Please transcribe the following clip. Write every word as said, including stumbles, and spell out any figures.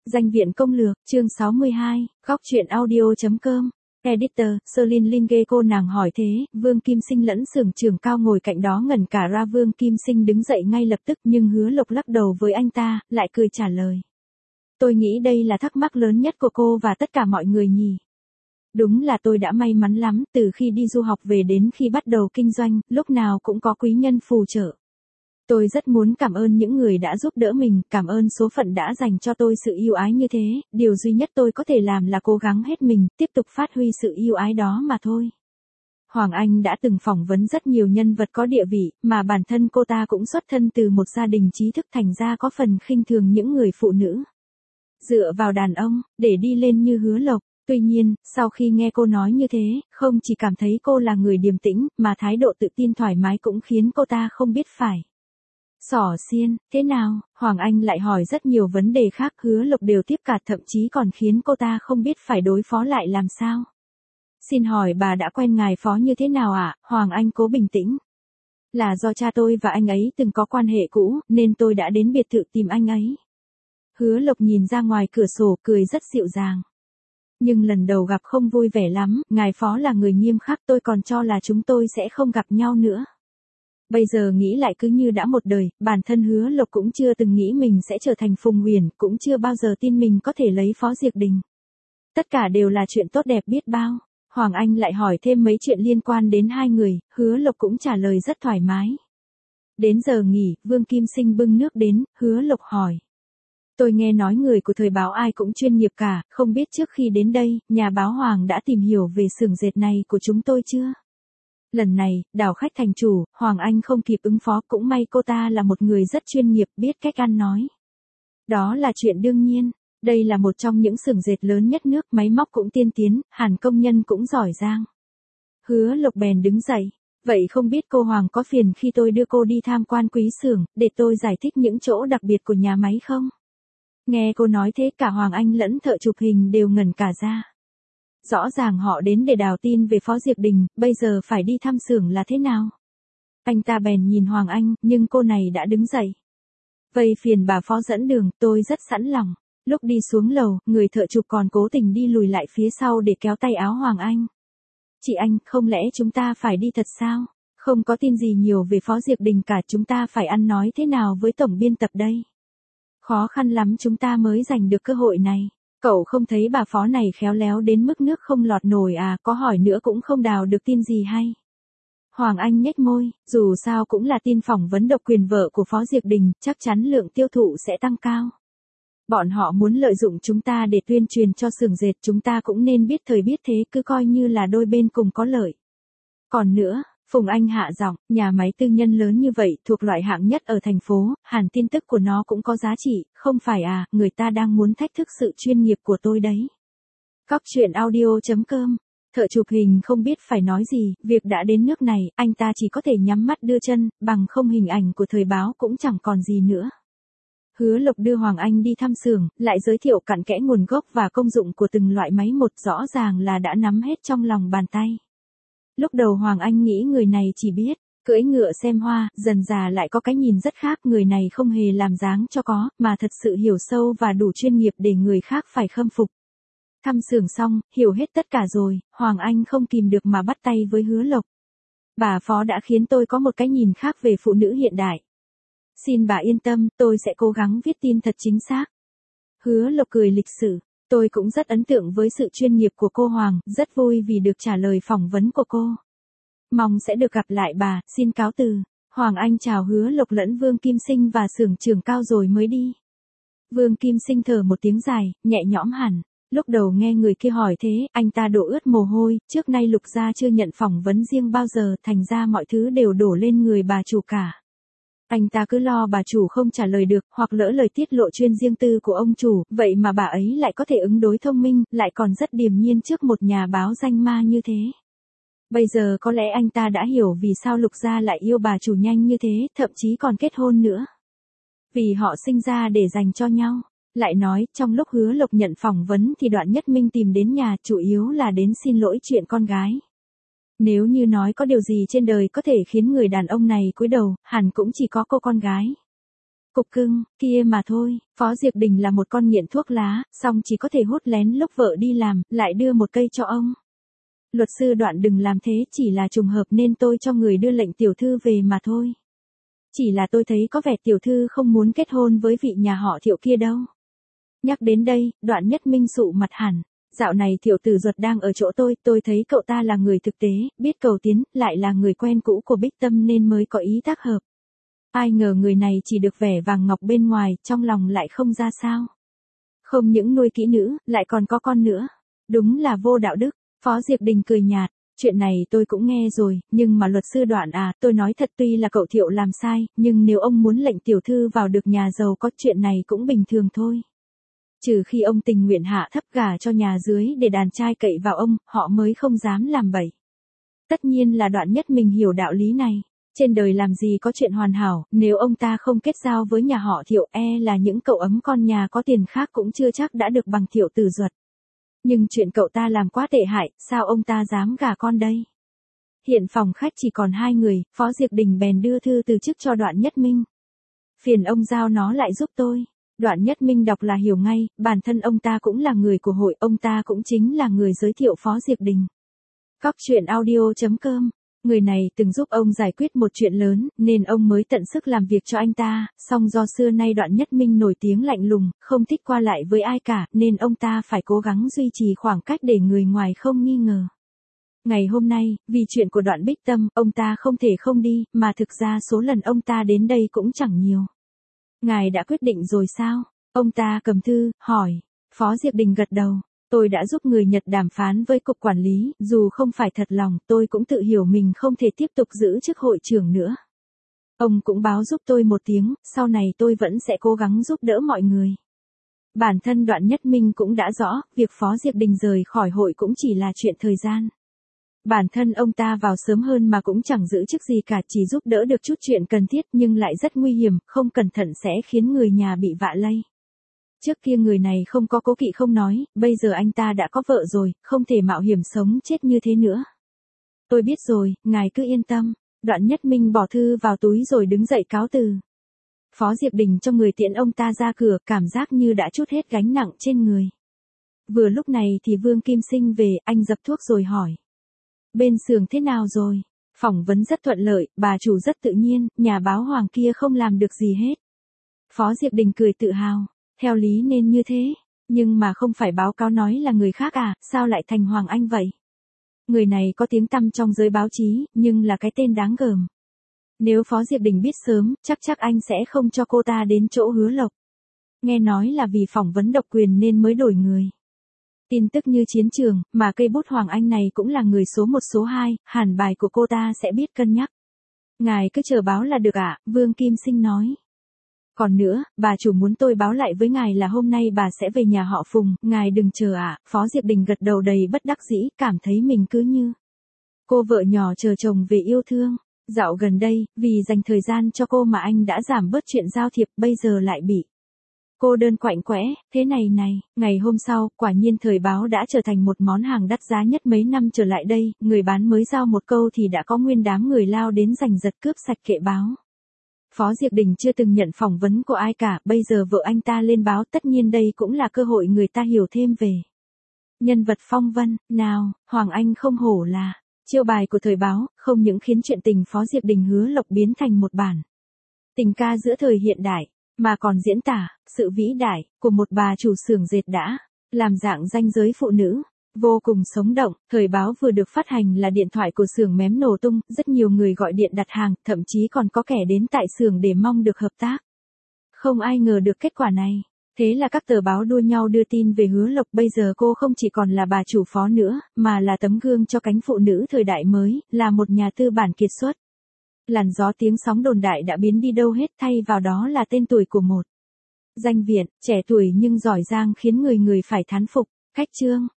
Danh viện công lược, chương sáu mươi hai, góc truyện audio.com. Editor, Serlin Linge cô nàng hỏi thế, Vương Kim Sinh lẫn Sưởng Trưởng Cao ngồi cạnh đó ngẩn cả ra. Vương Kim Sinh đứng dậy ngay lập tức nhưng Hứa Lộc lắc đầu với anh ta, lại cười trả lời. Tôi nghĩ đây là thắc mắc lớn nhất của cô và tất cả mọi người nhỉ. Đúng là tôi đã may mắn lắm, từ khi đi du học về đến khi bắt đầu kinh doanh, lúc nào cũng có quý nhân phù trợ. Tôi rất muốn cảm ơn những người đã giúp đỡ mình, cảm ơn số phận đã dành cho tôi sự yêu ái như thế, điều duy nhất tôi có thể làm là cố gắng hết mình, tiếp tục phát huy sự yêu ái đó mà thôi. Hoàng Anh đã từng phỏng vấn rất nhiều nhân vật có địa vị, mà bản thân cô ta cũng xuất thân từ một gia đình trí thức thành ra có phần khinh thường những người phụ nữ. Dựa vào đàn ông, để đi lên như Hứa Lộc. Tuy nhiên, sau khi nghe cô nói như thế, không chỉ cảm thấy cô là người điềm tĩnh, mà thái độ tự tin thoải mái cũng khiến cô ta không biết phải. Xỏ xiên, thế nào? Hoàng Anh lại hỏi rất nhiều vấn đề khác, Hứa Lộc đều tiếp cả, thậm chí còn khiến cô ta không biết phải đối phó lại làm sao. Xin hỏi bà đã quen ngài phó như thế nào ạ? À? Hoàng Anh cố bình tĩnh. Là do cha tôi và anh ấy từng có quan hệ cũ, nên tôi đã đến biệt thự tìm anh ấy. Hứa Lộc nhìn ra ngoài cửa sổ, cười rất dịu dàng. Nhưng lần đầu gặp không vui vẻ lắm, ngài phó là người nghiêm khắc, tôi còn cho là chúng tôi sẽ không gặp nhau nữa. Bây giờ nghĩ lại cứ như đã một đời, bản thân Hứa Lộc cũng chưa từng nghĩ mình sẽ trở thành Phùng Huyền, cũng chưa bao giờ tin mình có thể lấy Phó Diệp Đình. Tất cả đều là chuyện tốt đẹp biết bao. Hoàng Anh lại hỏi thêm mấy chuyện liên quan đến hai người, Hứa Lộc cũng trả lời rất thoải mái. Đến giờ nghỉ, Vương Kim Sinh bưng nước đến, Hứa Lộc hỏi. Tôi nghe nói người của thời báo ai cũng chuyên nghiệp cả, không biết trước khi đến đây, nhà báo Hoàng đã tìm hiểu về xưởng dệt này của chúng tôi chưa? Lần này, đảo khách thành chủ, Hoàng Anh không kịp ứng phó, cũng may cô ta là một người rất chuyên nghiệp, biết cách ăn nói. Đó là chuyện đương nhiên, đây là một trong những xưởng dệt lớn nhất nước, máy móc cũng tiên tiến, hẳn công nhân cũng giỏi giang. Hứa Lộc bèn đứng dậy, vậy không biết cô Hoàng có phiền khi tôi đưa cô đi tham quan quý xưởng, để tôi giải thích những chỗ đặc biệt của nhà máy không? Nghe cô nói thế cả Hoàng Anh lẫn thợ chụp hình đều ngẩn cả ra. Rõ ràng họ đến để đào tin về Phó Diệp Đình, bây giờ phải đi thăm xưởng là thế nào? Anh ta bèn nhìn Hoàng Anh, nhưng cô này đã đứng dậy. Vây phiền bà Phó dẫn đường, tôi rất sẵn lòng. Lúc đi xuống lầu, người thợ chụp còn cố tình đi lùi lại phía sau để kéo tay áo Hoàng Anh. Chị Anh, không lẽ chúng ta phải đi thật sao? Không có tin gì nhiều về Phó Diệp Đình cả, chúng ta phải ăn nói thế nào với tổng biên tập đây? Khó khăn lắm chúng ta mới giành được cơ hội này. Cậu không thấy bà Phó này khéo léo đến mức nước không lọt nổi à, có hỏi nữa cũng không đào được tin gì hay. Hoàng Anh nhếch môi, dù sao cũng là tin phỏng vấn độc quyền vợ của Phó Diệp Đình, chắc chắn lượng tiêu thụ sẽ tăng cao. Bọn họ muốn lợi dụng chúng ta để tuyên truyền cho xưởng dệt, chúng ta cũng nên biết thời biết thế, cứ coi như là đôi bên cùng có lợi. Còn nữa, Phùng Anh hạ giọng, nhà máy tư nhân lớn như vậy, thuộc loại hạng nhất ở thành phố, hẳn tin tức của nó cũng có giá trị, không phải à, người ta đang muốn thách thức sự chuyên nghiệp của tôi đấy. Góc truyện audio.com. Thợ chụp hình không biết phải nói gì, việc đã đến nước này, anh ta chỉ có thể nhắm mắt đưa chân, bằng không hình ảnh của thời báo cũng chẳng còn gì nữa. Hứa Lộc đưa Hoàng Anh đi thăm xưởng, lại giới thiệu cặn kẽ nguồn gốc và công dụng của từng loại máy một, rõ ràng là đã nắm hết trong lòng bàn tay. Lúc đầu Hoàng Anh nghĩ người này chỉ biết cưỡi ngựa xem hoa, dần dà lại có cái nhìn rất khác, người này không hề làm dáng cho có, mà thật sự hiểu sâu và đủ chuyên nghiệp để người khác phải khâm phục. Thăm xưởng xong, hiểu hết tất cả rồi, Hoàng Anh không kìm được mà bắt tay với Hứa Lộc. Bà Phó đã khiến tôi có một cái nhìn khác về phụ nữ hiện đại. Xin bà yên tâm, tôi sẽ cố gắng viết tin thật chính xác. Hứa Lộc cười lịch sự. Tôi cũng rất ấn tượng với sự chuyên nghiệp của cô Hoàng, rất vui vì được trả lời phỏng vấn của cô. Mong sẽ được gặp lại bà, xin cáo từ. Hoàng Anh chào Hứa Lộc lẫn Vương Kim Sinh và Xưởng Trưởng Cao rồi mới đi. Vương Kim Sinh thở một tiếng dài, nhẹ nhõm hẳn. Lúc đầu nghe người kia hỏi thế, anh ta đổ ướt mồ hôi, trước nay Lục gia chưa nhận phỏng vấn riêng bao giờ, thành ra mọi thứ đều đổ lên người bà chủ cả. Anh ta cứ lo bà chủ không trả lời được, hoặc lỡ lời tiết lộ chuyên riêng tư của ông chủ, vậy mà bà ấy lại có thể ứng đối thông minh, lại còn rất điềm nhiên trước một nhà báo danh ma như thế. Bây giờ có lẽ anh ta đã hiểu vì sao Lục gia lại yêu bà chủ nhanh như thế, thậm chí còn kết hôn nữa. Vì họ sinh ra để dành cho nhau. Lại nói, trong lúc Hứa Lộc nhận phỏng vấn thì Đoạn Nhất Minh tìm đến nhà, chủ yếu là đến xin lỗi chuyện con gái. Nếu như nói có điều gì trên đời có thể khiến người đàn ông này cúi đầu, hẳn cũng chỉ có cô con gái. Cục cưng, kia mà thôi, Phó Diệp Đình là một con nghiện thuốc lá, song chỉ có thể hút lén lúc vợ đi làm, lại đưa một cây cho ông. Luật sư Đoạn đừng làm thế, chỉ là trùng hợp nên tôi cho người đưa lệnh tiểu thư về mà thôi. Chỉ là tôi thấy có vẻ tiểu thư không muốn kết hôn với vị nhà họ Thiệu kia đâu. Nhắc đến đây, Đoạn Nhất Minh sụ mặt hẳn. Dạo này Thiệu Tử Duật đang ở chỗ tôi, tôi thấy cậu ta là người thực tế, biết cầu tiến, lại là người quen cũ của Bích Tâm nên mới có ý tác hợp. Ai ngờ người này chỉ được vẻ vàng ngọc bên ngoài, trong lòng lại không ra sao. Không những nuôi kỹ nữ, lại còn có con nữa. Đúng là vô đạo đức. Phó Diệp Đình cười nhạt. Chuyện này tôi cũng nghe rồi, nhưng mà luật sư Đoạn à, tôi nói thật, tuy là cậu Thiệu làm sai, nhưng nếu ông muốn lệnh tiểu thư vào được nhà giàu có, chuyện này cũng bình thường thôi. Trừ khi ông tình nguyện hạ thấp gả cho nhà dưới để đàn trai cậy vào ông, họ mới không dám làm bậy. Tất nhiên là Đoạn Nhất Minh hiểu đạo lý này. Trên đời làm gì có chuyện hoàn hảo, nếu ông ta không kết giao với nhà họ Thiệu, e là những cậu ấm con nhà có tiền khác cũng chưa chắc đã được bằng Thiệu Tử Duật. Nhưng chuyện cậu ta làm quá tệ hại, sao ông ta dám gả con đây? Hiện phòng khách chỉ còn hai người, Phó Diệp Đình bèn đưa thư từ chức cho Đoạn Nhất Minh. Phiền ông giao nó lại giúp tôi. Đoạn Nhất Minh đọc là hiểu ngay, bản thân ông ta cũng là người của hội, ông ta cũng chính là người giới thiệu Phó Diệp Đình. Cóc truyện audio chấm com. Người này từng giúp ông giải quyết một chuyện lớn, nên ông mới tận sức làm việc cho anh ta, song do xưa nay Đoạn Nhất Minh nổi tiếng lạnh lùng, không thích qua lại với ai cả, nên ông ta phải cố gắng duy trì khoảng cách để người ngoài không nghi ngờ. Ngày hôm nay, vì chuyện của Đoạn Bích Tâm, ông ta không thể không đi, mà thực ra số lần ông ta đến đây cũng chẳng nhiều. Ngài đã quyết định rồi sao? Ông ta cầm thư, hỏi. Phó Diệp Đình gật đầu. Tôi đã giúp người Nhật đàm phán với cục quản lý, dù không phải thật lòng, tôi cũng tự hiểu mình không thể tiếp tục giữ chức hội trưởng nữa. Ông cũng báo giúp tôi một tiếng, sau này tôi vẫn sẽ cố gắng giúp đỡ mọi người. Bản thân Đoạn Nhất Minh cũng đã rõ, việc Phó Diệp Đình rời khỏi hội cũng chỉ là chuyện thời gian. Bản thân ông ta vào sớm hơn mà cũng chẳng giữ chức gì cả, chỉ giúp đỡ được chút chuyện cần thiết nhưng lại rất nguy hiểm, không cẩn thận sẽ khiến người nhà bị vạ lây. Trước kia người này không có cố kỵ không nói, bây giờ anh ta đã có vợ rồi, không thể mạo hiểm sống chết như thế nữa. Tôi biết rồi, ngài cứ yên tâm. Đoạn Nhất Minh bỏ thư vào túi rồi đứng dậy cáo từ. Phó Diệp Đình cho người tiễn ông ta ra cửa, cảm giác như đã trút hết gánh nặng trên người. Vừa lúc này thì Vương Kim Sinh về, anh dập thuốc rồi hỏi. Bên xưởng thế nào rồi? Phỏng vấn rất thuận lợi, bà chủ rất tự nhiên, nhà báo Hoàng kia không làm được gì hết. Phó Diệp Đình cười tự hào. Theo lý nên như thế, nhưng mà không phải báo cáo nói là người khác à, sao lại thành Hoàng Anh vậy? Người này có tiếng tăm trong giới báo chí, nhưng là cái tên đáng gờm. Nếu Phó Diệp Đình biết sớm, chắc chắc anh sẽ không cho cô ta đến chỗ Hứa Lộc. Nghe nói là vì phỏng vấn độc quyền nên mới đổi người. Tin tức như chiến trường, mà cây bút Hoàng Anh này cũng là người số một số hai, hẳn bài của cô ta sẽ biết cân nhắc. Ngài cứ chờ báo là được ạ, à? Vương Kim Sinh nói. Còn nữa, bà chủ muốn tôi báo lại với ngài là hôm nay bà sẽ về nhà họ Phùng, ngài đừng chờ ạ. À. Phó Diệp Đình gật đầu đầy bất đắc dĩ, cảm thấy mình cứ như cô vợ nhỏ chờ chồng về yêu thương. Dạo gần đây, vì dành thời gian cho cô mà anh đã giảm bớt chuyện giao thiệp, bây giờ lại bị cô đơn quạnh quẽ, thế này này. Ngày hôm sau, quả nhiên thời báo đã trở thành một món hàng đắt giá nhất mấy năm trở lại đây, người bán mới giao một câu thì đã có nguyên đám người lao đến giành giật cướp sạch kệ báo. Phó Diệp Đình chưa từng nhận phỏng vấn của ai cả, bây giờ vợ anh ta lên báo, tất nhiên đây cũng là cơ hội người ta hiểu thêm về nhân vật phong vân. Nào, Hoàng Anh không hổ là chiêu bài của thời báo, không những khiến chuyện tình Phó Diệp Đình Hứa Lộc biến thành một bản tình ca giữa thời hiện đại, mà còn diễn tả sự vĩ đại của một bà chủ xưởng dệt đã làm dạng ranh giới phụ nữ. Vô cùng sống động, thời báo vừa được phát hành là điện thoại của xưởng mém nổ tung, rất nhiều người gọi điện đặt hàng, thậm chí còn có kẻ đến tại xưởng để mong được hợp tác. Không ai ngờ được kết quả này. Thế là các tờ báo đua nhau đưa tin về Hứa Lộc, bây giờ cô không chỉ còn là bà chủ Phó nữa, mà là tấm gương cho cánh phụ nữ thời đại mới, là một nhà tư bản kiệt xuất. Làn gió tiếng sóng đồn đại đã biến đi đâu hết, thay vào đó là tên tuổi của một danh viện, trẻ tuổi nhưng giỏi giang khiến người người phải thán phục. Khách chương